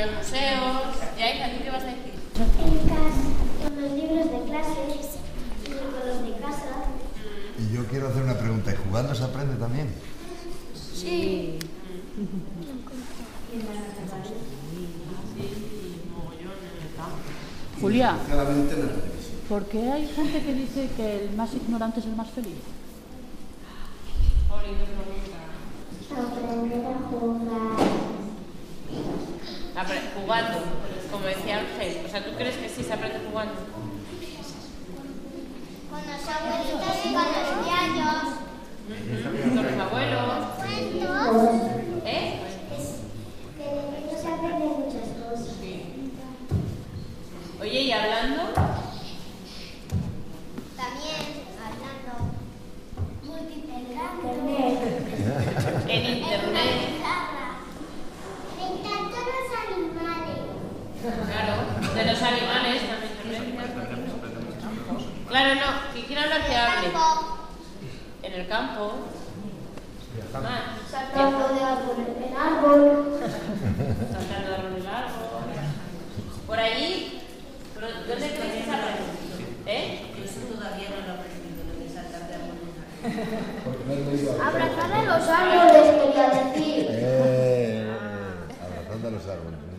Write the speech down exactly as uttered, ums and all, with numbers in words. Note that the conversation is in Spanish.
los museos. ¿Y ahí, Javi, qué vas a decir? En casa, con los libros de clase, y con los de casa. Y yo quiero hacer una pregunta, ¿y jugando se aprende también? Sí. Julia, ¿por qué hay gente que dice que el más ignorante es el más feliz? Aprender a jugar. Apre- jugando, como decía Ángel. O sea, ¿tú crees que sí se aprende jugando? Con los abuelitos y con los diarios. Con los abuelos. Cuentos. ¿Eh? Que de niños se aprenden muchas cosas. Sí. Oye, ¿y hablando? También hablando. Multiplicando. En internet. Me encantan los animales. Claro, de los animales también. Claro, no, que quiero hablar que hable. En el campo. Ah, Saltando de árbol en árbol. saltando de árbol en árbol. Por allí, ¿dónde crees que se aprende? ¿Eh? Eso todavía no lo he aprendido, lo de saltar de árbol. Abrazar a los árboles, quería decir. Eh, abrazando a los árboles.